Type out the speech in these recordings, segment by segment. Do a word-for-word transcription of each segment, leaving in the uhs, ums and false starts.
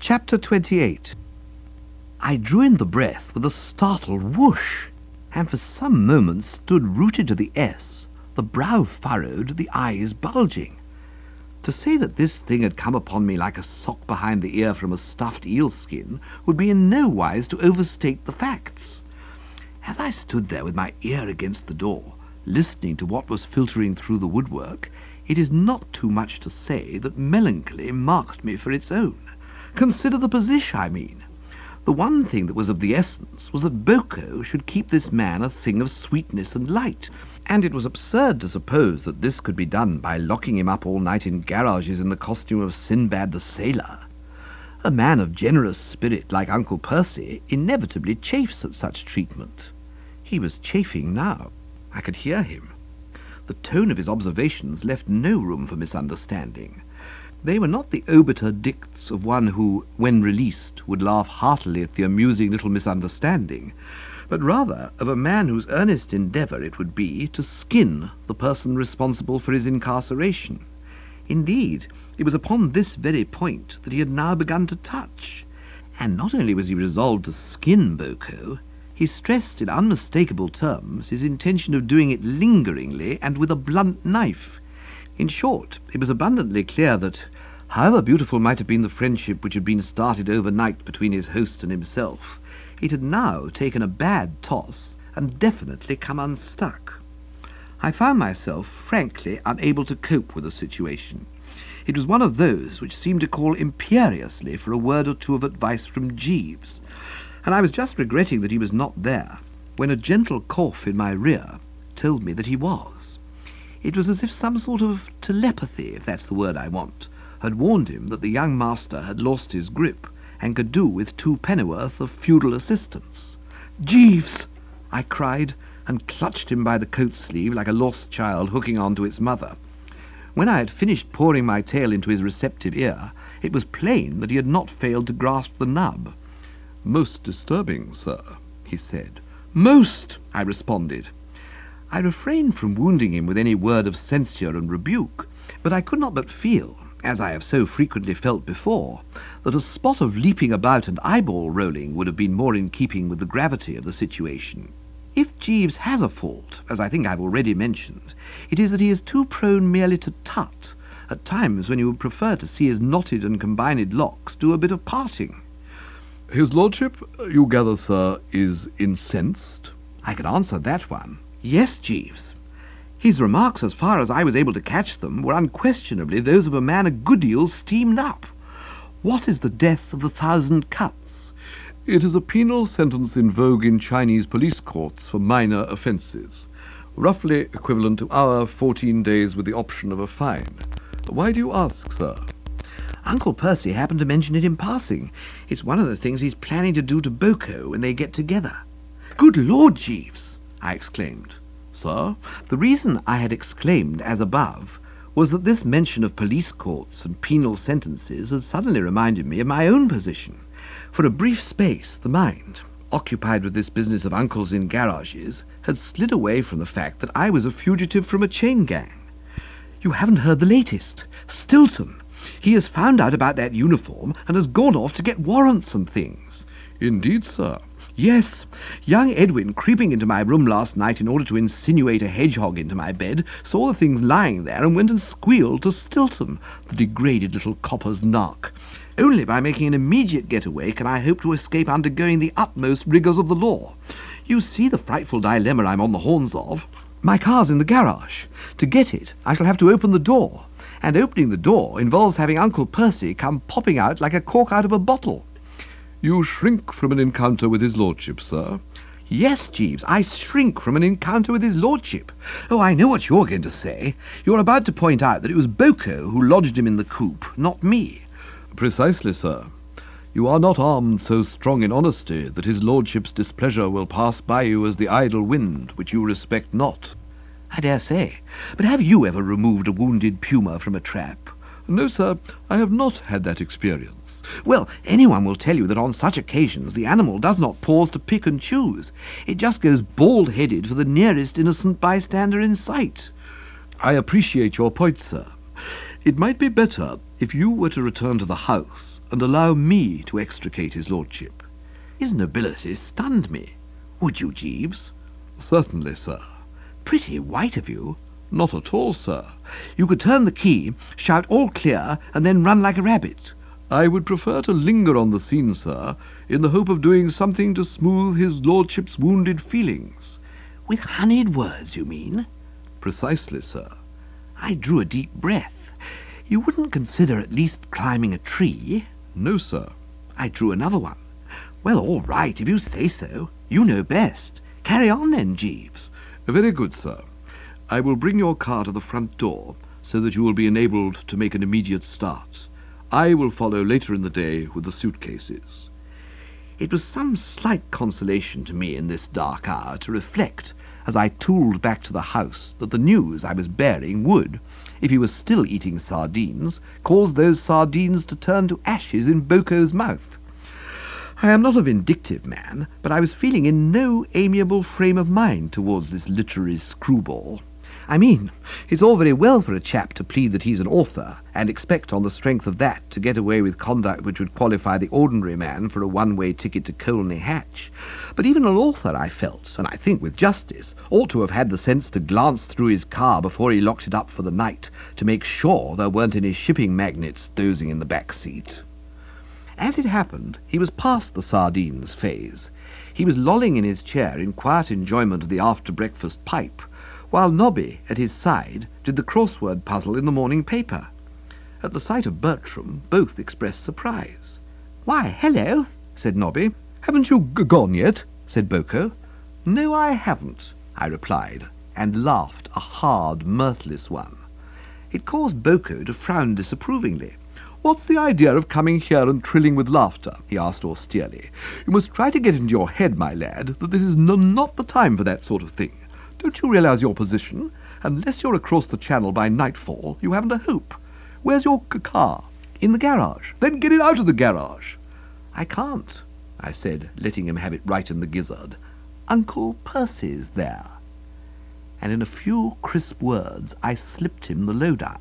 Chapter twenty-eight. I drew in the breath with a startled whoosh, and for some moments stood rooted to the S, the brow furrowed, the eyes bulging. To say that this thing had come upon me like a sock behind the ear from a stuffed eel-skin would be in no wise to overstate the facts. As I stood there with my ear against the door, listening to what was filtering through the woodwork, it is not too much to say that melancholy marked me for its own. Consider the position, I mean. The one thing that was of the essence was that Boko should keep this man a thing of sweetness and light, and it was absurd to suppose that this could be done by locking him up all night in garages in the costume of Sinbad the Sailor. A man of generous spirit like Uncle Percy inevitably chafes at such treatment. He was chafing now. I could hear him. The tone of his observations left no room for misunderstanding. They were not the obiter dicts of one who, when released, would laugh heartily at the amusing little misunderstanding, but rather of a man whose earnest endeavour it would be to skin the person responsible for his incarceration. Indeed, it was upon this very point that he had now begun to touch, and not only was he resolved to skin Boko, he stressed in unmistakable terms his intention of doing it lingeringly and with a blunt knife. In short, it was abundantly clear that, however beautiful might have been the friendship which had been started overnight between his host and himself, it had now taken a bad toss and definitely come unstuck. I found myself, frankly, unable to cope with the situation. It was one of those which seemed to call imperiously for a word or two of advice from Jeeves, and I was just regretting that he was not there, when a gentle cough in my rear told me that he was. It was as if some sort of telepathy, if that's the word I want, had warned him that the young master had lost his grip and could do with two pennyworth of feudal assistance. "Jeeves!" I cried, and clutched him by the coat sleeve like a lost child hooking on to its mother. When I had finished pouring my tale into his receptive ear, it was plain that he had not failed to grasp the nub. "Most disturbing, sir," he said. "Most," I responded. I refrained from wounding him with any word of censure and rebuke, but I could not but feel, as I have so frequently felt before, that a spot of leaping about and eyeball rolling would have been more in keeping with the gravity of the situation. If Jeeves has a fault, as I think I've already mentioned, it is that he is too prone merely to tut, at times when you would prefer to see his knotted and combined locks do a bit of parting. "His lordship, you gather, sir, is incensed?" I could answer that one. Yes, Jeeves. His remarks, as far as I was able to catch them, were unquestionably those of a man a good deal steamed up. "What is the death of the thousand cuts?" "It is a penal sentence in vogue in Chinese police courts for minor offences, roughly equivalent to our fourteen days with the option of a fine. Why do you ask, sir?" "Uncle Percy happened to mention it in passing. It's one of the things he's planning to do to Boko when they get together." "Good Lord, Jeeves!" I exclaimed. "Sir?" The reason I had exclaimed as above was that this mention of police courts and penal sentences had suddenly reminded me of my own position. For a brief space the mind, occupied with this business of uncles in garages, had slid away from the fact that I was a fugitive from a chain gang. "You haven't heard the latest. Stilton. He has found out about that uniform and has gone off to get warrants and things." "Indeed, sir?" "Yes. Young Edwin, creeping into my room last night in order to insinuate a hedgehog into my bed, saw the things lying there and went and squealed to Stilton, the degraded little copper's nark. Only by making an immediate getaway can I hope to escape undergoing the utmost rigours of the law. You see the frightful dilemma I'm on the horns of. My car's in the garage. To get it, I shall have to open the door, and opening the door involves having Uncle Percy come popping out like a cork out of a bottle." "You shrink from an encounter with his lordship, sir?" "Yes, Jeeves, I shrink from an encounter with his lordship. Oh, I know what you're going to say. You're about to point out that it was Boko who lodged him in the coop, not me." "Precisely, sir. You are not armed so strong in honesty that his lordship's displeasure will pass by you as the idle wind, which you respect not." "I dare say. But have you ever removed a wounded puma from a trap?" "No, sir, I have not had that experience." "Well, anyone will tell you that on such occasions the animal does not pause to pick and choose. It just goes bald-headed for the nearest innocent bystander in sight." "I appreciate your point, sir. It might be better if you were to return to the house and allow me to extricate his lordship. His nobility stunned me. Would you, Jeeves? Certainly, sir. Pretty white of you. Not at all, sir. You could turn the key, shout all clear, and then run like a rabbit. I would prefer to linger on the scene, sir, in the hope of doing something to smooth his lordship's wounded feelings. With honeyed words, you mean? Precisely, sir. I drew a deep breath. You wouldn't consider at least climbing a tree? No, sir. I drew another one. Well, all right, if you say so. You know best. Carry on then, Jeeves. Very good, sir. I will bring your car to the front door, so that you will be enabled to make an immediate start. I will follow later in the day with the suitcases. It was some slight consolation to me in this dark hour to reflect, as I tooled back to the house, that the news I was bearing would, if he was still eating sardines, cause those sardines to turn to ashes in Boco's mouth. I am not a vindictive man, but I was feeling in no amiable frame of mind towards this literary screwball. I mean, it's all very well for a chap to plead that he's an author, and expect on the strength of that to get away with conduct which would qualify the ordinary man for a one-way ticket to Colney Hatch. But even an author, I felt, and I think with justice, ought to have had the sense to glance through his car before he locked it up for the night, to make sure there weren't any shipping magnates dozing in the back seat. As it happened, he was past the sardines phase. He was lolling in his chair in quiet enjoyment of the after-breakfast pipe, while Nobby, at his side, did the crossword puzzle in the morning paper. At the sight of Bertram, both expressed surprise. "Why, hello," said Nobby. "Haven't you g- gone yet?" said Boco. "No, I haven't," I replied, and laughed a hard, mirthless one. It caused Boco to frown disapprovingly. "What's the idea of coming here and trilling with laughter?" he asked austerely. "You must try to get into your head, my lad, that this is n- not the time for that sort of thing. Don't you realize your position? Unless you're across the channel by nightfall, you haven't a hope. Where's your c- car?" "In the garage." "Then get it out of the garage." "I can't," I said, letting him have it right in the gizzard. "Uncle Percy's there." And in a few crisp words I slipped him the lowdown.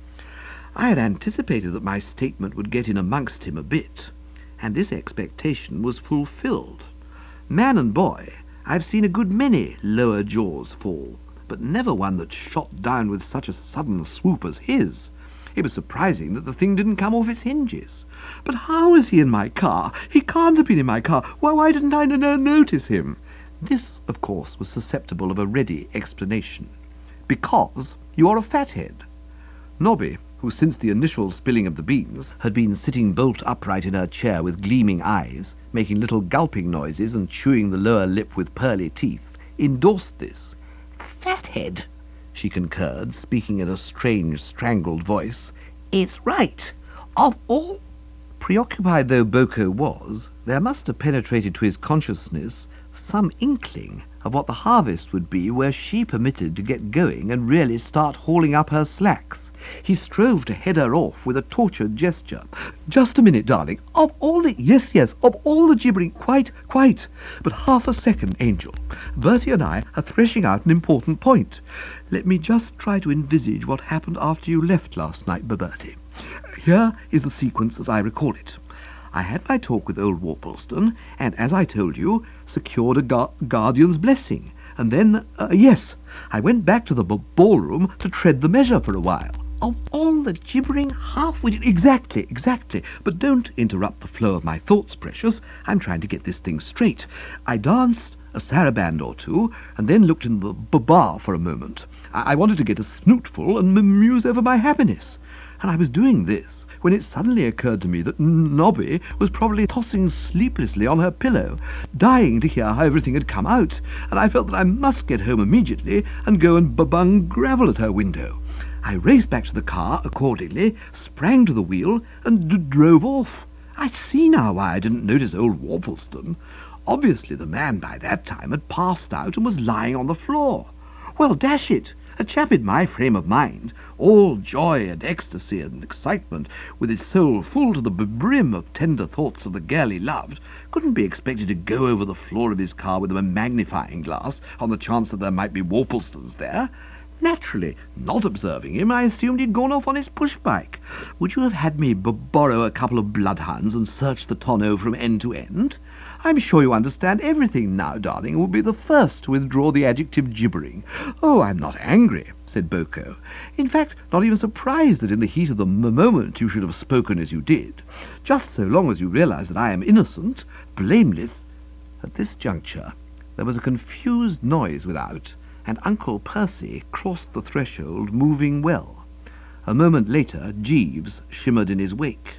I had anticipated that my statement would get in amongst him a bit, and this expectation was fulfilled. Man and boy, I've seen a good many lower jaws fall, but never one that shot down with such a sudden swoop as his. It was surprising that the thing didn't come off its hinges. "But how is he in my car? He can't have been in my car. Why, why didn't I n- n- notice him?" This, of course, was susceptible of a ready explanation. "Because you're a fathead." Nobby, who since the initial spilling of the beans had been sitting bolt upright in her chair with gleaming eyes, making little gulping noises and chewing the lower lip with pearly teeth, endorsed this. "Fathead," she concurred, speaking in a strange, strangled voice. "It's right. Of all—" Preoccupied though Boco was, there must have penetrated to his consciousness some inkling of what the harvest would be were she permitted to get going and really start hauling up her slacks. He strove to head her off with a tortured gesture. "Just a minute, darling. Of all the— Yes, yes, of all the gibbering— Quite, quite. But half a second, Angel. Bertie and I are threshing out an important point. Let me just try to envisage what happened after you left last night, Bertie. Here is the sequence as I recall it. I had my talk with old Worplesdon, and, as I told you, secured a gu- guardian's blessing. And then, uh, yes, I went back to the b- ballroom to tread the measure for a while. Of all the gibbering, half-witted— Exactly, exactly. But don't interrupt the flow of my thoughts, precious. I'm trying to get this thing straight. I danced a saraband or two, and then looked in the b- bar for a moment. I-, I wanted to get a snootful and m- muse over my happiness. And I was doing this when it suddenly occurred to me that Nobby was probably tossing sleeplessly on her pillow, dying to hear how everything had come out, and I felt that I must get home immediately and go and bung gravel at her window. I raced back to the car accordingly, sprang to the wheel, and d- drove off. I see now why I didn't notice old Worplesdon. Obviously the man by that time had passed out and was lying on the floor. Well, dash it! A chap in my frame of mind, all joy and ecstasy and excitement, with his soul full to the brim of tender thoughts of the girl he loved, couldn't be expected to go over the floor of his car with a magnifying glass on the chance that there might be Worplesdons there. Naturally, not observing him, I assumed he'd gone off on his push-bike. Would you have had me b- borrow a couple of bloodhounds and search the tonneau from end to end? I'm sure you understand everything now, darling, and will be the first to withdraw the adjective gibbering. Oh, I'm not angry, said Boko. In fact, not even surprised that in the heat of the m- moment you should have spoken as you did. Just so long as you realize that I am innocent, blameless. At this juncture, there was a confused noise without, and Uncle Percy crossed the threshold, moving well. A moment later, Jeeves shimmered in his wake.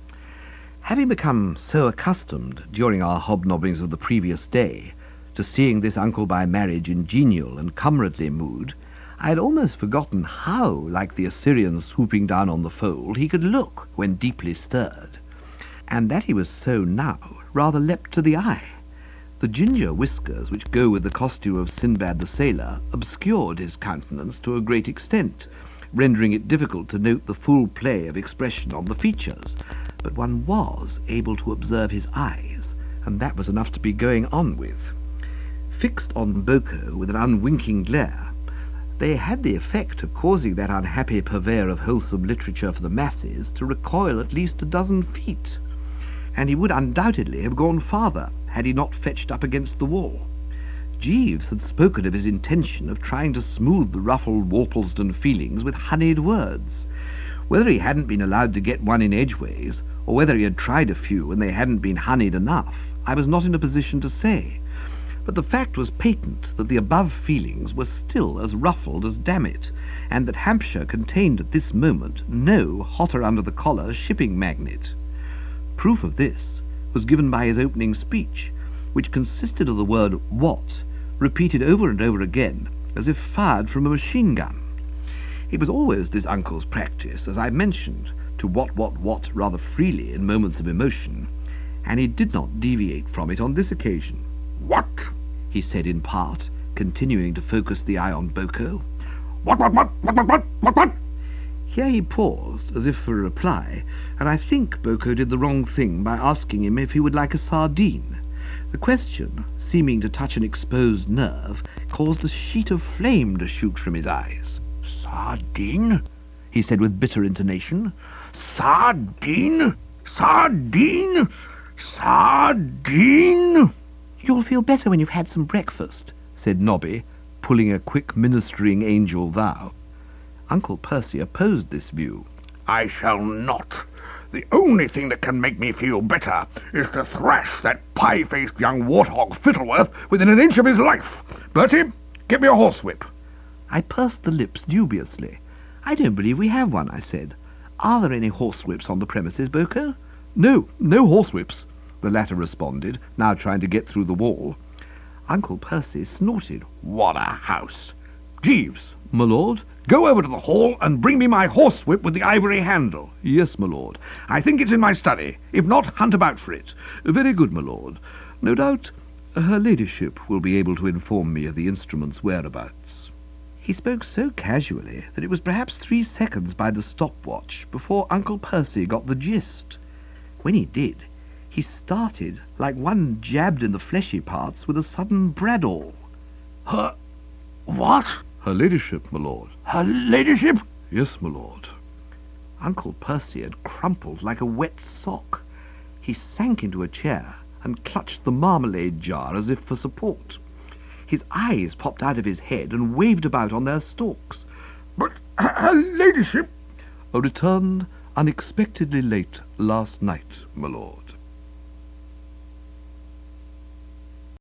Having become so accustomed, during our hobnobbings of the previous day, to seeing this uncle by marriage in genial and comradely mood, I had almost forgotten how, like the Assyrian swooping down on the fold, he could look when deeply stirred. And that he was so now rather leapt to the eye. The ginger whiskers which go with the costume of Sinbad the Sailor obscured his countenance to a great extent, rendering it difficult to note the full play of expression on the features, but one was able to observe his eyes, and that was enough to be going on with. Fixed on Boko with an unwinking glare, they had the effect of causing that unhappy purveyor of wholesome literature for the masses to recoil at least a dozen feet, and he would undoubtedly have gone farther had he not fetched up against the wall. Jeeves had spoken of his intention of trying to smooth the ruffled Worplesdon feelings with honeyed words. Whether he hadn't been allowed to get one in edgeways, or whether he had tried a few and they hadn't been honeyed enough, I was not in a position to say. But the fact was patent that the above feelings were still as ruffled as Dammit, and that Hampshire contained at this moment no hotter-under-the-collar shipping magnate. Proof of this was given by his opening speech, which consisted of the word "what," repeated over and over again, as if fired from a machine-gun. It was always this uncle's practice, as I mentioned, to what, what, what rather freely in moments of emotion, and he did not deviate from it on this occasion. "What?" he said in part, continuing to focus the eye on Boko. "What, what, what, what, what, what, what, what?" Here he paused, as if for a reply, and I think Boko did the wrong thing by asking him if he would like a sardine. The question, seeming to touch an exposed nerve, caused a sheet of flame to shoot from his eyes. "Sardine?" he said with bitter intonation. "Sardine? Sardine? Sardine?" "You'll feel better when you've had some breakfast," said Nobby, pulling a quick ministering angel vow. Uncle Percy opposed this view. "I shall not. The only thing that can make me feel better is to thrash that pie-faced young warthog Fittleworth within an inch of his life. Bertie, get me a horsewhip." I pursed the lips dubiously. "I don't believe we have one," I said. "Are there any horsewhips on the premises, Boko?" "No, no horsewhips," the latter responded, now trying to get through the wall. Uncle Percy snorted. "What a house! Jeeves, my lord, go over to the hall and bring me my horsewhip with the ivory handle." "Yes, my lord." "I think it's in my study. If not, hunt about for it." "Very good, my lord. No doubt her ladyship will be able to inform me of the instrument's whereabouts." He spoke so casually that it was perhaps three seconds by the stopwatch before Uncle Percy got the gist. When he did, he started like one jabbed in the fleshy parts with a sudden bradawl. "Her... what?" "Her ladyship, my lord." "Her ladyship?" "Yes, my lord." Uncle Percy had crumpled like a wet sock. He sank into a chair and clutched the marmalade jar as if for support. His eyes popped out of his head and waved about on their stalks. "But her ladyship—" "Returned unexpectedly late last night, my lord."